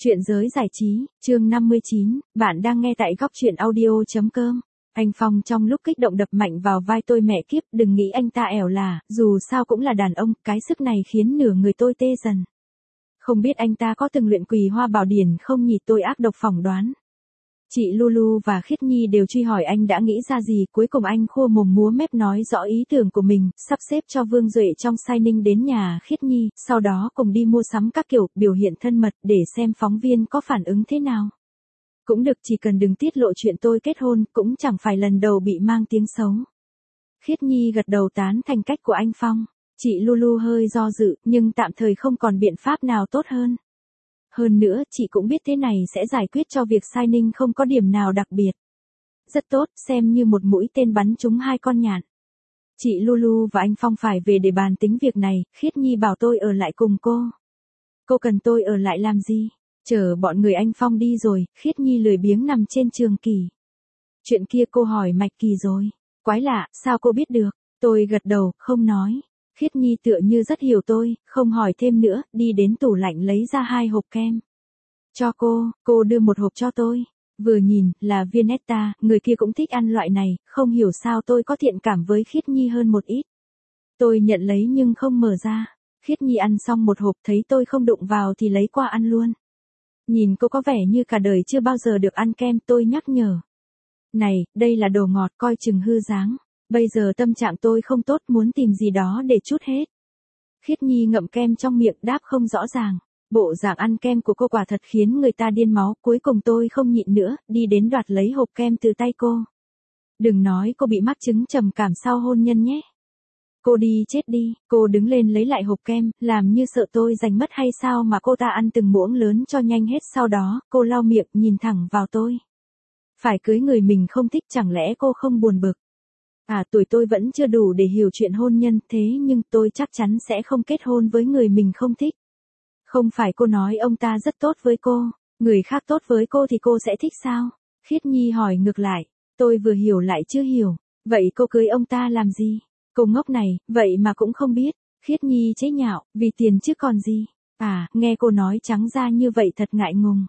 Chuyện giới giải trí, chương 59, bạn đang nghe tại góc truyện audio.com. Anh Phong trong lúc kích động đập mạnh vào vai tôi, mẹ kiếp, đừng nghĩ anh ta ẻo là, dù sao cũng là đàn ông, cái sức này khiến nửa người tôi tê dần. Không biết anh ta có từng luyện Quỳ Hoa Bảo Điển không nhỉ, tôi ác độc phỏng đoán. Chị Lulu và Khiết Nhi đều truy hỏi anh đã nghĩ ra gì, cuối cùng anh khua mồm múa mép nói rõ ý tưởng của mình, sắp xếp cho Vương Duệ trong Shining đến nhà Khiết Nhi, sau đó cùng đi mua sắm các kiểu, biểu hiện thân mật để xem phóng viên có phản ứng thế nào. Cũng được, chỉ cần đừng tiết lộ chuyện tôi kết hôn, cũng chẳng phải lần đầu bị mang tiếng xấu. Khiết Nhi gật đầu tán thành cách của anh Phong. Chị Lulu hơi do dự, nhưng tạm thời không còn biện pháp nào tốt hơn. Hơn nữa, chị cũng biết thế này sẽ giải quyết cho việc Shining không có điểm nào đặc biệt. Rất tốt, xem như một mũi tên bắn trúng hai con nhạn. Chị Lulu và anh Phong phải về để bàn tính việc này, Khiết Nhi bảo tôi ở lại cùng cô. Cô cần tôi ở lại làm gì? Chờ bọn người anh Phong đi rồi, Khiết Nhi lười biếng nằm trên trường kỷ. Chuyện kia cô hỏi Mạch Kỳ rồi. Quái lạ, sao cô biết được? Tôi gật đầu, không nói. Khiết Nhi tựa như rất hiểu tôi, không hỏi thêm nữa, đi đến tủ lạnh lấy ra 2 hộp kem. Cho cô đưa một hộp cho tôi. Vừa nhìn, là viên Netta, người kia cũng thích ăn loại này, không hiểu sao tôi có thiện cảm với Khiết Nhi hơn một ít. Tôi nhận lấy nhưng không mở ra. Khiết Nhi ăn xong một hộp, thấy tôi không đụng vào thì lấy qua ăn luôn. Nhìn cô có vẻ như cả đời chưa bao giờ được ăn kem, tôi nhắc nhở. Này, đây là đồ ngọt, coi chừng hư dáng. Bây giờ tâm trạng tôi không tốt, muốn tìm gì đó để trút hết. Khiết Nhi ngậm kem trong miệng, đáp không rõ ràng. Bộ dạng ăn kem của cô quả thật khiến người ta điên máu, cuối cùng tôi không nhịn nữa, đi đến đoạt lấy hộp kem từ tay cô. Đừng nói cô bị mắc chứng trầm cảm sau hôn nhân nhé. Cô đi chết đi, cô đứng lên lấy lại hộp kem, làm như sợ tôi giành mất hay sao mà cô ta ăn từng muỗng lớn cho nhanh hết, sau đó, cô lau miệng, nhìn thẳng vào tôi. Phải cưới người mình không thích, chẳng lẽ cô không buồn bực? Tuổi tôi vẫn chưa đủ để hiểu chuyện hôn nhân, thế nhưng tôi chắc chắn sẽ không kết hôn với người mình không thích. Không phải cô nói ông ta rất tốt với cô, người khác tốt với cô thì cô sẽ thích sao? Khiết Nhi hỏi ngược lại, tôi vừa hiểu lại chưa hiểu, vậy cô cưới ông ta làm gì? Cô ngốc này, vậy mà cũng không biết. Khiết Nhi chế nhạo, vì tiền chứ còn gì. Nghe cô nói trắng ra như vậy thật ngại ngùng.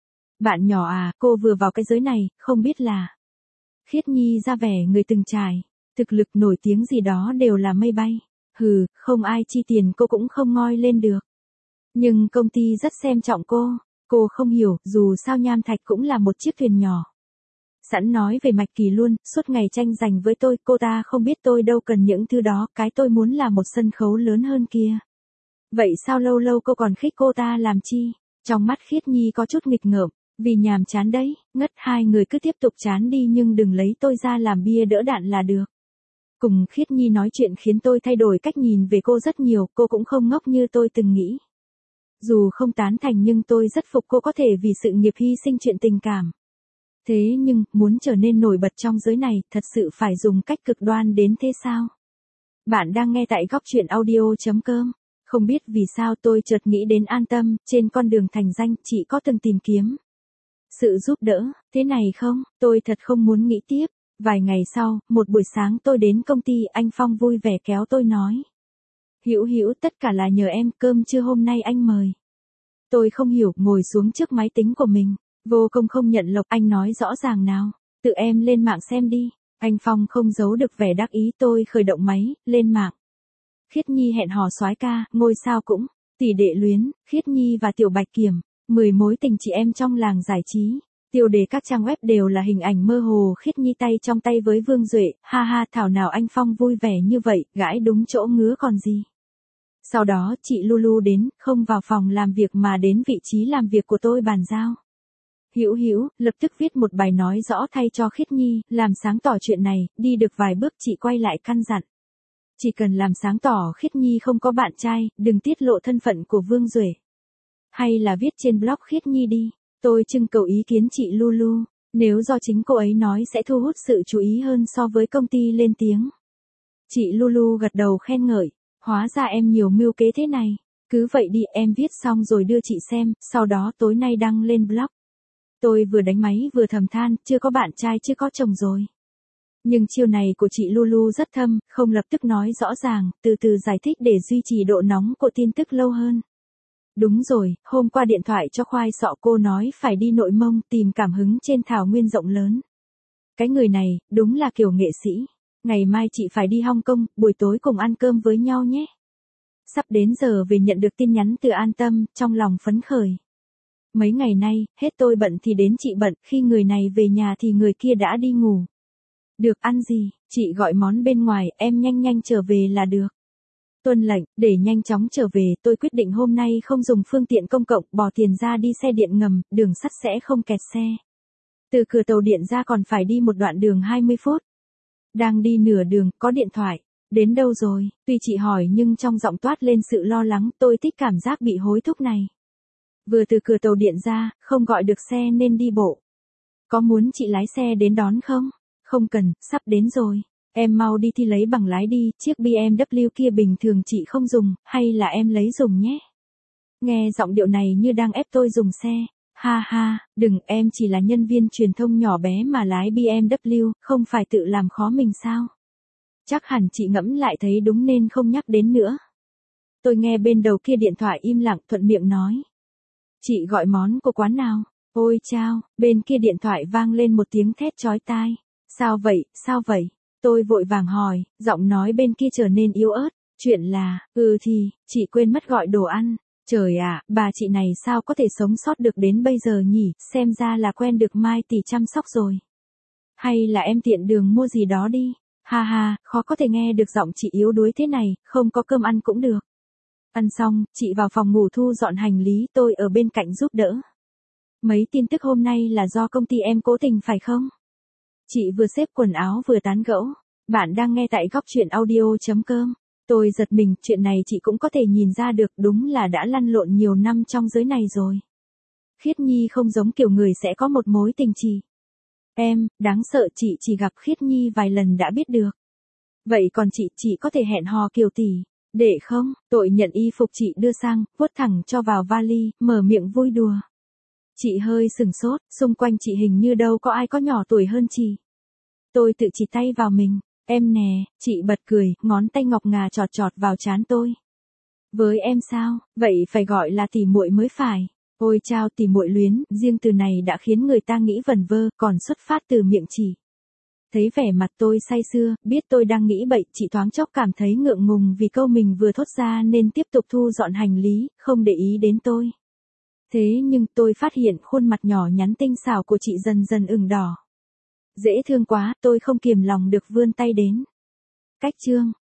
Bạn nhỏ cô vừa vào cái giới này, không biết là. Khiết Nhi ra vẻ người từng trải, thực lực nổi tiếng gì đó đều là mây bay. Hừ, không ai chi tiền cô cũng không ngoi lên được. Nhưng công ty rất xem trọng cô không hiểu, dù sao Nham Thạch cũng là một chiếc thuyền nhỏ. Sẵn nói về Mạch Kỳ luôn, suốt ngày tranh giành với tôi, cô ta không biết tôi đâu cần những thứ đó, cái tôi muốn là một sân khấu lớn hơn kia. Vậy sao lâu lâu cô còn khích cô ta làm chi? Trong mắt Khiết Nhi có chút nghịch ngợm, vì nhàm chán đấy, ngất, hai người cứ tiếp tục chán đi nhưng đừng lấy tôi ra làm bia đỡ đạn là được. Cùng Khiết Nhi nói chuyện khiến tôi thay đổi cách nhìn về cô rất nhiều, cô cũng không ngốc như tôi từng nghĩ. Dù không tán thành nhưng tôi rất phục cô có thể vì sự nghiệp hy sinh chuyện tình cảm. Thế nhưng, muốn trở nên nổi bật trong giới này, thật sự phải dùng cách cực đoan đến thế sao? Bạn đang nghe tại góc truyện audio.com. Không biết vì sao tôi chợt nghĩ đến An Tâm, trên con đường thành danh, chị có từng tìm kiếm sự giúp đỡ, thế này không? Tôi thật không muốn nghĩ tiếp. Vài ngày sau, một buổi sáng tôi đến công ty, anh Phong vui vẻ kéo tôi nói. Hữu, tất cả là nhờ em, cơm trưa hôm nay anh mời. Tôi không hiểu, ngồi xuống trước máy tính của mình. Vô công không nhận lộc, anh nói rõ ràng nào. Tự em lên mạng xem đi. Anh Phong không giấu được vẻ đắc ý, tôi khởi động máy, lên mạng. Khiết Nhi hẹn hò soái ca, ngôi sao cũng, tỷ đệ luyến, Khiết Nhi và Tiểu Bạch Kiểm, 10 mối tình chị em trong làng giải trí. Tiêu đề các trang web đều là hình ảnh mơ hồ Khiết Nhi tay trong tay với Vương Duệ, ha thảo nào anh Phong vui vẻ như vậy, gãi đúng chỗ ngứa còn gì. Sau đó chị Lulu đến, không vào phòng làm việc mà đến vị trí làm việc của tôi bàn giao. Hữu, lập tức viết một bài nói rõ thay cho Khiết Nhi, làm sáng tỏ chuyện này, đi được vài bước chị quay lại căn dặn. Chỉ cần làm sáng tỏ Khiết Nhi không có bạn trai, đừng tiết lộ thân phận của Vương Duệ. Hay là viết trên blog Khiết Nhi đi, tôi trưng cầu ý kiến chị Lulu, nếu do chính cô ấy nói sẽ thu hút sự chú ý hơn so với công ty lên tiếng. Chị Lulu gật đầu khen ngợi, hóa ra em nhiều mưu kế thế này, cứ vậy đi, em viết xong rồi đưa chị xem, sau đó tối nay đăng lên blog. Tôi vừa đánh máy vừa thầm than, chưa có bạn trai chưa có chồng rồi. Nhưng chiêu này của chị Lulu rất thâm, không lập tức nói rõ ràng, từ từ giải thích để duy trì độ nóng của tin tức lâu hơn. Đúng rồi, hôm qua điện thoại cho khoai sọ cô nói phải đi Nội Mông tìm cảm hứng trên thảo nguyên rộng lớn. Cái người này, đúng là kiểu nghệ sĩ. Ngày mai chị phải đi Hong Kong, buổi tối cùng ăn cơm với nhau nhé. Sắp đến giờ về nhận được tin nhắn từ An Tâm, trong lòng phấn khởi. Mấy ngày nay, hết tôi bận thì đến chị bận, khi người này về nhà thì người kia đã đi ngủ. Được ăn gì, chị gọi món bên ngoài, em nhanh nhanh trở về là được. Tuân lệnh, để nhanh chóng trở về, tôi quyết định hôm nay không dùng phương tiện công cộng, bỏ tiền ra đi xe điện ngầm, đường sắt sẽ không kẹt xe. Từ cửa tàu điện ra còn phải đi một đoạn đường 20 phút. Đang đi nửa đường, có điện thoại. Đến đâu rồi? Tuy chị hỏi nhưng trong giọng toát lên sự lo lắng, tôi thích cảm giác bị hối thúc này. Vừa từ cửa tàu điện ra, không gọi được xe nên đi bộ. Có muốn chị lái xe đến đón không? Không cần, sắp đến rồi. Em mau đi thi lấy bằng lái đi, chiếc BMW kia bình thường chị không dùng, hay là em lấy dùng nhé. Nghe giọng điệu này như đang ép tôi dùng xe. Ha ha, đừng, em chỉ là nhân viên truyền thông nhỏ bé mà lái BMW, không phải tự làm khó mình sao? Chắc hẳn chị ngẫm lại thấy đúng nên không nhắc đến nữa. Tôi nghe bên đầu kia điện thoại im lặng, thuận miệng nói. Chị gọi món của quán nào? Ôi chao, bên kia điện thoại vang lên một tiếng thét chói tai. Sao vậy, sao vậy? Tôi vội vàng hỏi, giọng nói bên kia trở nên yếu ớt. Chuyện là, thì, chị quên mất gọi đồ ăn. Trời ạ, bà chị này sao có thể sống sót được đến bây giờ nhỉ, xem ra là quen được Mai tỷ chăm sóc rồi. Hay là em tiện đường mua gì đó đi. Ha ha, khó có thể nghe được giọng chị yếu đuối thế này, không có cơm ăn cũng được. Ăn xong, chị vào phòng ngủ thu dọn hành lý, tôi ở bên cạnh giúp đỡ. Mấy tin tức hôm nay là do công ty em cố tình phải không? Chị vừa xếp quần áo vừa tán gẫu. Bạn đang nghe tại góc truyện audio.com. Tôi giật mình, chuyện này chị cũng có thể nhìn ra được, đúng là đã lăn lộn nhiều năm trong giới này rồi. Khiết Nhi không giống kiểu người sẽ có một mối tình trì. Em, đáng sợ, chị chỉ gặp Khiết Nhi vài lần đã biết được. Vậy còn chị có thể hẹn hò Kiều tỷ, để không? Tội nhận y phục chị đưa sang, vuốt thẳng cho vào vali, mở miệng vui đùa. Chị hơi sừng sốt, xung quanh chị hình như đâu có ai có nhỏ tuổi hơn chị. Tôi tự chỉ tay vào mình. Em nè, chị bật cười, ngón tay ngọc ngà chọt chọt vào trán tôi. Với em sao, vậy phải gọi là tỉ muội mới phải. Ôi chao, tỉ muội luyến, riêng từ này đã khiến người ta nghĩ vẩn vơ, còn xuất phát từ miệng chị. Thấy vẻ mặt tôi say sưa, biết tôi đang nghĩ bậy, chị thoáng chốc cảm thấy ngượng ngùng vì câu mình vừa thốt ra nên tiếp tục thu dọn hành lý, không để ý đến tôi. Thế nhưng tôi phát hiện khuôn mặt nhỏ nhắn tinh xảo của chị dần dần ửng đỏ. Dễ thương quá, tôi không kiềm lòng được vươn tay đến. Cách chương.